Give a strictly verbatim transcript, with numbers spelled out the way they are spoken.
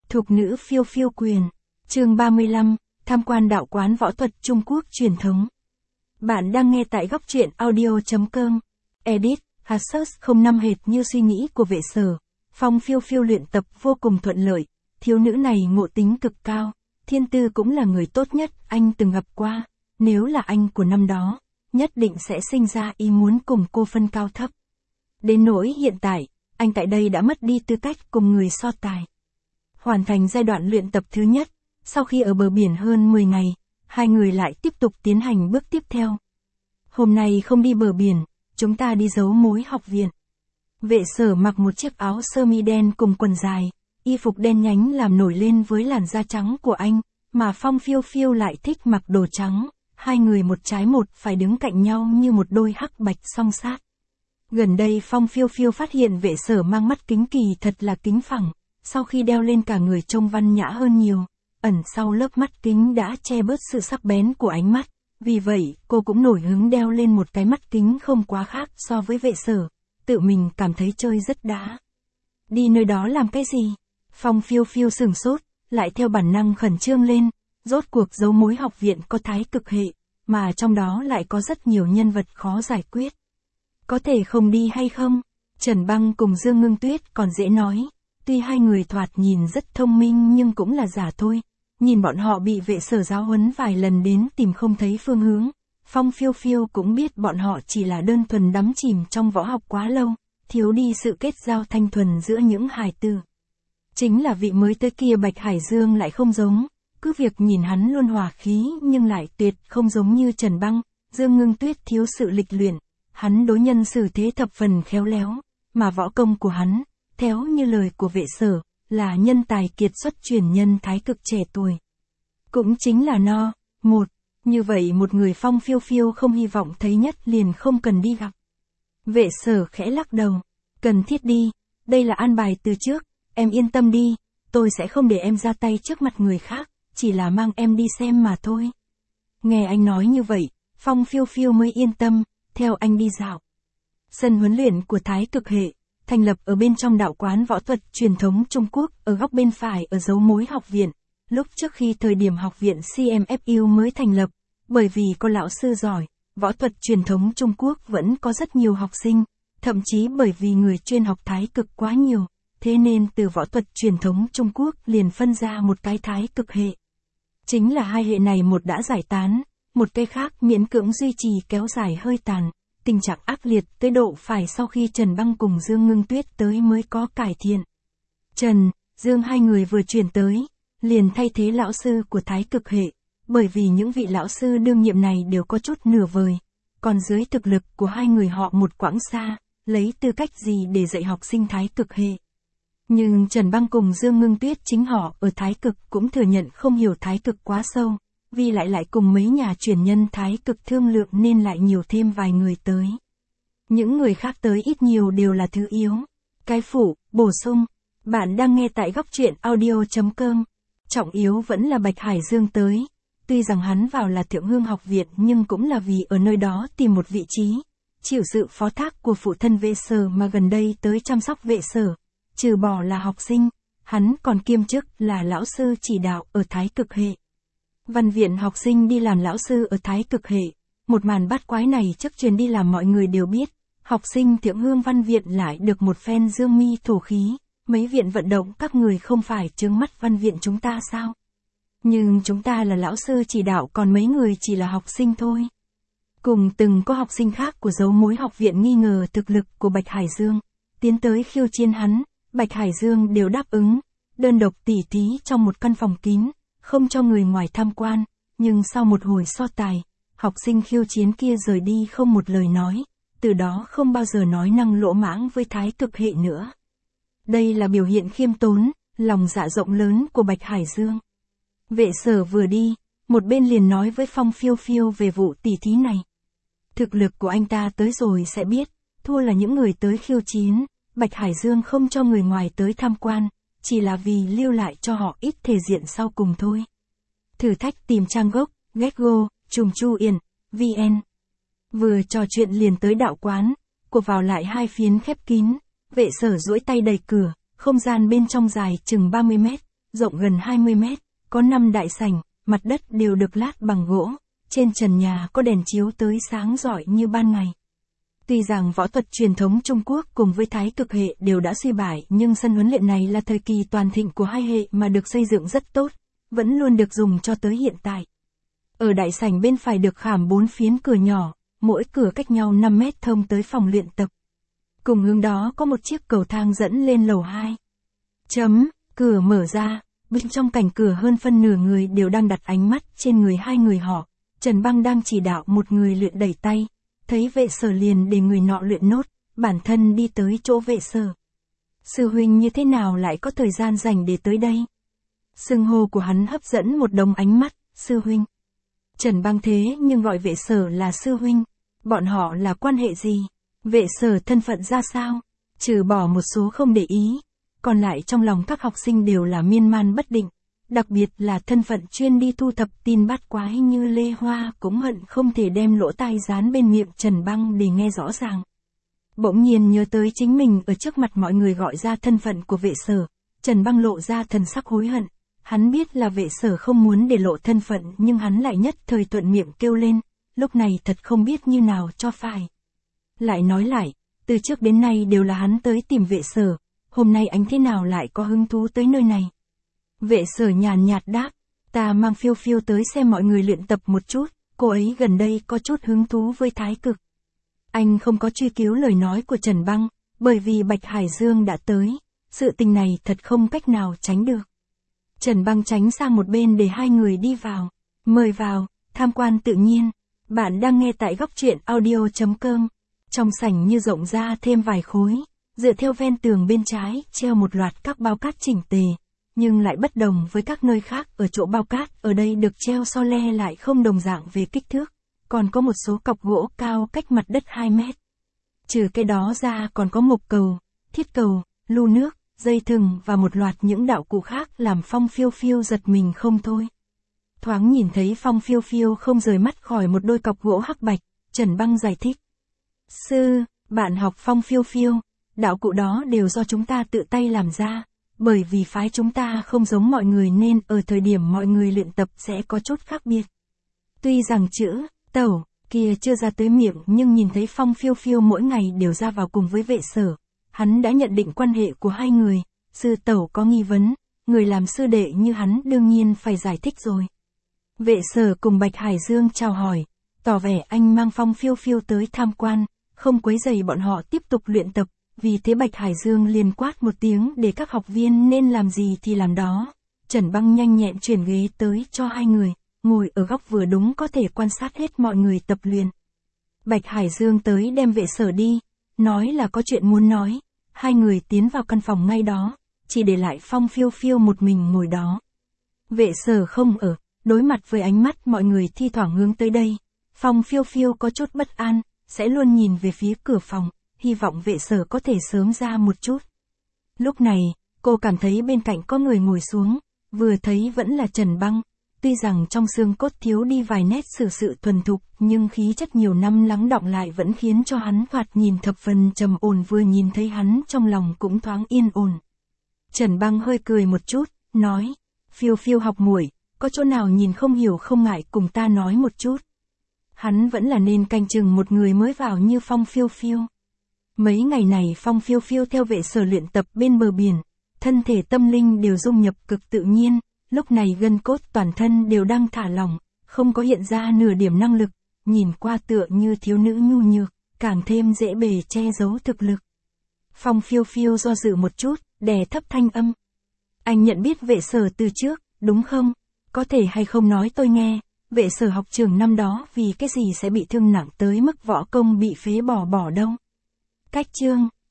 Thục nữ phiêu phiêu quyền. Chương ba mươi lăm, tham quan đạo quán võ thuật Trung Quốc truyền thống. Bạn đang nghe tại góc truyện audio chấm com. Edit, Hasus không năm hệt như suy nghĩ của Vệ Sở. Phong phiêu phiêu luyện tập vô cùng thuận lợi. Thiếu nữ này ngộ tính cực cao. Thiên Tư cũng là người tốt nhất anh từng gặp qua. Nếu là anh của năm đó, nhất định sẽ sinh ra ý muốn cùng cô phân cao thấp. Đến nỗi hiện tại, anh tại đây đã mất đi tư cách cùng người so tài. Hoàn thành giai đoạn luyện tập thứ nhất, sau khi ở bờ biển hơn mười ngày, hai người lại tiếp tục tiến hành bước tiếp theo. Hôm nay không đi bờ biển, chúng ta đi Dấu Mối học viện. Vệ Sở mặc một chiếc áo sơ mi đen cùng quần dài, y phục đen nhánh làm nổi lên với làn da trắng của anh, mà Phong phiêu phiêu lại thích mặc đồ trắng, hai người một trái một phải đứng cạnh nhau như một đôi hắc bạch song sát. Gần đây Phong phiêu phiêu phát hiện Vệ Sở mang mắt kính kỳ thật là kính phẳng, sau khi đeo lên cả người trông văn nhã hơn nhiều, ẩn sau lớp mắt kính đã che bớt sự sắc bén của ánh mắt, vì vậy cô cũng nổi hứng đeo lên một cái mắt kính không quá khác so với Vệ Sở, tự mình cảm thấy chơi rất đã. Đi nơi đó làm cái gì? Phong phiêu phiêu sửng sốt, lại theo bản năng khẩn trương lên, rốt cuộc Dấu Mối học viện có thái cực hệ, mà trong đó lại có rất nhiều nhân vật khó giải quyết. Có thể không đi hay không? Trần Băng cùng Dương Ngưng Tuyết còn dễ nói, tuy hai người thoạt nhìn rất thông minh nhưng cũng là giả thôi, nhìn bọn họ bị Vệ Sở giáo huấn vài lần đến tìm không thấy phương hướng. Phong phiêu phiêu cũng biết bọn họ chỉ là đơn thuần đắm chìm trong võ học quá lâu, thiếu đi sự kết giao thanh thuần giữa những hài tử. Chính là vị mới tới kia Bạch Hải Dương lại không giống, cứ việc nhìn hắn luôn hòa khí nhưng lại tuyệt không giống như Trần Băng, Dương Ngưng Tuyết thiếu sự lịch luyện, hắn đối nhân xử thế thập phần khéo léo, mà võ công của hắn, theo như lời của Vệ Sở, là nhân tài kiệt xuất truyền nhân thái cực trẻ tuổi. Cũng chính là no, một, như vậy một người Phong phiêu phiêu không hy vọng thấy nhất liền không cần đi gặp. Vệ Sở khẽ lắc đầu, cần thiết đi, đây là an bài từ trước, em yên tâm đi, tôi sẽ không để em ra tay trước mặt người khác, chỉ là mang em đi xem mà thôi. Nghe anh nói như vậy, Phong phiêu phiêu mới yên tâm, theo anh đi dạo. Sân huấn luyện của thái cực hệ, thành lập ở bên trong đạo quán võ thuật truyền thống Trung Quốc ở góc bên phải ở Dấu Mối học viện. Lúc trước khi thời điểm học viện xê em ép u mới thành lập, bởi vì có lão sư giỏi, võ thuật truyền thống Trung Quốc vẫn có rất nhiều học sinh, thậm chí bởi vì người chuyên học thái cực quá nhiều, thế nên từ võ thuật truyền thống Trung Quốc liền phân ra một cái thái cực hệ. Chính là hai hệ này một đã giải tán, một cái khác miễn cưỡng duy trì kéo dài hơi tàn. Tình trạng ác liệt tới độ phải sau khi Trần Băng cùng Dương Ngưng Tuyết tới mới có cải thiện. Trần, Dương hai người vừa chuyển tới, liền thay thế lão sư của thái cực hệ, bởi vì những vị lão sư đương nhiệm này đều có chút nửa vời, còn dưới thực lực của hai người họ một quãng xa, lấy tư cách gì để dạy học sinh thái cực hệ. Nhưng Trần Băng cùng Dương Ngưng Tuyết chính họ ở thái cực cũng thừa nhận không hiểu thái cực quá sâu, vì lại lại cùng mấy nhà truyền nhân thái cực thương lượng nên lại nhiều thêm vài người tới. Những người khác tới ít nhiều đều là thứ yếu. Cái phụ, bổ sung, bạn đang nghe tại góc truyện audio chấm com. Trọng yếu vẫn là Bạch Hải Dương tới. Tuy rằng hắn vào là Thượng Hương học viện nhưng cũng là vì ở nơi đó tìm một vị trí, chịu sự phó thác của phụ thân Vệ Sở mà gần đây tới chăm sóc Vệ Sở. Trừ bỏ là học sinh, hắn còn kiêm chức là lão sư chỉ đạo ở thái cực hệ. Văn viện học sinh đi làm lão sư ở thái cực hệ, một màn bát quái này trước truyền đi làm mọi người đều biết, học sinh Thượng Hương văn viện lại được một phen dương mi thổ khí, mấy viện vận động các người không phải trướng mắt văn viện chúng ta sao? Nhưng chúng ta là lão sư chỉ đạo còn mấy người chỉ là học sinh thôi. Cùng từng có học sinh khác của Dấu Mối học viện nghi ngờ thực lực của Bạch Hải Dương, tiến tới khiêu chiến hắn, Bạch Hải Dương đều đáp ứng, đơn độc tỉ thí trong một căn phòng kín, không cho người ngoài tham quan, nhưng sau một hồi so tài, học sinh khiêu chiến kia rời đi không một lời nói, từ đó không bao giờ nói năng lỗ mãng với thái cực hệ nữa. Đây là biểu hiện khiêm tốn, lòng dạ rộng lớn của Bạch Hải Dương. Vệ Sở vừa đi, một bên liền nói với Phong phiêu phiêu về vụ tỉ thí này. Thực lực của anh ta tới rồi sẽ biết, thua là những người tới khiêu chiến, Bạch Hải Dương không cho người ngoài tới tham quan, chỉ là vì lưu lại cho họ ít thể diện sau cùng thôi. Thử thách tìm trang gốc, Getgo, Trùng Chu Yên, vn. Vừa trò chuyện liền tới đạo quán, của vào lại hai phiến khép kín, Vệ Sở duỗi tay đẩy cửa, không gian bên trong dài chừng ba mươi mét, rộng gần hai mươi mét, có năm đại sảnh, mặt đất đều được lát bằng gỗ, trên trần nhà có đèn chiếu tới sáng rọi như ban ngày. Tuy rằng võ thuật truyền thống Trung Quốc cùng với thái cực hệ đều đã suy bại, nhưng sân huấn luyện này là thời kỳ toàn thịnh của hai hệ mà được xây dựng rất tốt, vẫn luôn được dùng cho tới hiện tại. Ở đại sảnh bên phải được khảm bốn phiến cửa nhỏ, mỗi cửa cách nhau năm mét thông tới phòng luyện tập. Cùng hướng đó có một chiếc cầu thang dẫn lên lầu hai. Chấm, cửa mở ra, bên trong cảnh cửa hơn phân nửa người đều đang đặt ánh mắt trên người hai người họ. Trần Băng đang chỉ đạo một người luyện đẩy tay, thấy Vệ Sở liền để người nọ luyện nốt, bản thân đi tới chỗ Vệ Sở. Sư huynh như thế nào lại có thời gian dành để tới đây? Xưng hô của hắn hấp dẫn một đống ánh mắt, sư huynh. Trần Băng thế nhưng gọi Vệ Sở là sư huynh, bọn họ là quan hệ gì? Vệ Sở thân phận ra sao? Trừ bỏ một số không để ý, còn lại trong lòng các học sinh đều là miên man bất định. Đặc biệt là thân phận chuyên đi thu thập tin bát quái như Lê Hoa cũng hận không thể đem lỗ tai dán bên miệng Trần Băng để nghe rõ ràng. Bỗng nhiên nhớ tới chính mình ở trước mặt mọi người gọi ra thân phận của Vệ Sở, Trần Băng lộ ra thần sắc hối hận. Hắn biết là Vệ Sở không muốn để lộ thân phận nhưng hắn lại nhất thời thuận miệng kêu lên, lúc này thật không biết như nào cho phải. Lại nói lại, từ trước đến nay đều là hắn tới tìm Vệ Sở, hôm nay anh thế nào lại có hứng thú tới nơi này? Vệ Sở nhàn nhạt đáp, ta mang Phiêu Phiêu tới xem mọi người luyện tập một chút, cô ấy gần đây có chút hứng thú với thái cực. Anh không có truy cứu lời nói của Trần Băng, bởi vì Bạch Hải Dương đã tới, sự tình này thật không cách nào tránh được. Trần Băng tránh sang một bên để hai người đi vào, mời vào, tham quan tự nhiên. Bạn đang nghe tại góc truyện audio chấm com, trong sảnh như rộng ra thêm vài khối, dựa theo ven tường bên trái treo một loạt các bao cát chỉnh tề. Nhưng lại bất đồng với các nơi khác ở chỗ bao cát, ở đây được treo so le lại không đồng dạng về kích thước, còn có một số cọc gỗ cao cách mặt đất hai mét. Trừ cái đó ra còn có mộc cầu, thiết cầu, lu nước, dây thừng và một loạt những đạo cụ khác làm Phong Phiêu Phiêu giật mình không thôi. Thoáng nhìn thấy Phong Phiêu Phiêu không rời mắt khỏi một đôi cọc gỗ hắc bạch, Trần Băng giải thích. Sư, bạn học Phong Phiêu Phiêu, đạo cụ đó đều do chúng ta tự tay làm ra. Bởi vì phái chúng ta không giống mọi người nên ở thời điểm mọi người luyện tập sẽ có chút khác biệt. Tuy rằng chữ, tẩu, kia chưa ra tới miệng nhưng nhìn thấy Phong Phiêu Phiêu mỗi ngày đều ra vào cùng với Vệ Sở. Hắn đã nhận định quan hệ của hai người, sư tẩu có nghi vấn, người làm sư đệ như hắn đương nhiên phải giải thích rồi. Vệ Sở cùng Bạch Hải Dương chào hỏi, tỏ vẻ anh mang Phong Phiêu Phiêu tới tham quan, không quấy rầy bọn họ tiếp tục luyện tập. Vì thế Bạch Hải Dương liền quát một tiếng để các học viên nên làm gì thì làm đó. Trần Băng nhanh nhẹn chuyển ghế tới cho hai người, ngồi ở góc vừa đúng có thể quan sát hết mọi người tập luyện. Bạch Hải Dương tới đem Vệ Sở đi, nói là có chuyện muốn nói. Hai người tiến vào căn phòng ngay đó, chỉ để lại Phong Phiêu Phiêu một mình ngồi đó. Vệ Sở không ở, đối mặt với ánh mắt mọi người thi thoảng hướng tới đây. Phong Phiêu Phiêu có chút bất an, sẽ luôn nhìn về phía cửa phòng. Hy vọng Vệ Sở có thể sớm ra một chút. Lúc này, cô cảm thấy bên cạnh có người ngồi xuống, vừa thấy vẫn là Trần Băng, tuy rằng trong xương cốt thiếu đi vài nét xử sự thuần thục, nhưng khí chất nhiều năm lắng đọng lại vẫn khiến cho hắn thoạt nhìn thập phần trầm ổn, vừa nhìn thấy hắn trong lòng cũng thoáng yên ổn. Trần Băng hơi cười một chút, nói, Phiêu Phiêu học muội, có chỗ nào nhìn không hiểu không ngại cùng ta nói một chút. Hắn vẫn là nên canh chừng một người mới vào như Phong Phiêu Phiêu. Mấy ngày này Phong Phiêu Phiêu theo Vệ Sở luyện tập bên bờ biển, thân thể tâm linh đều dung nhập cực tự nhiên, lúc này gân cốt toàn thân đều đang thả lỏng, không có hiện ra nửa điểm năng lực, nhìn qua tựa như thiếu nữ nhu nhược, càng thêm dễ bề che giấu thực lực. Phong Phiêu Phiêu do dự một chút, đè thấp thanh âm. Anh nhận biết Vệ Sở từ trước, đúng không? Có thể hay không nói tôi nghe, Vệ Sở học trường năm đó vì cái gì sẽ bị thương nặng tới mức võ công bị phế bỏ bỏ đâu? Cách chương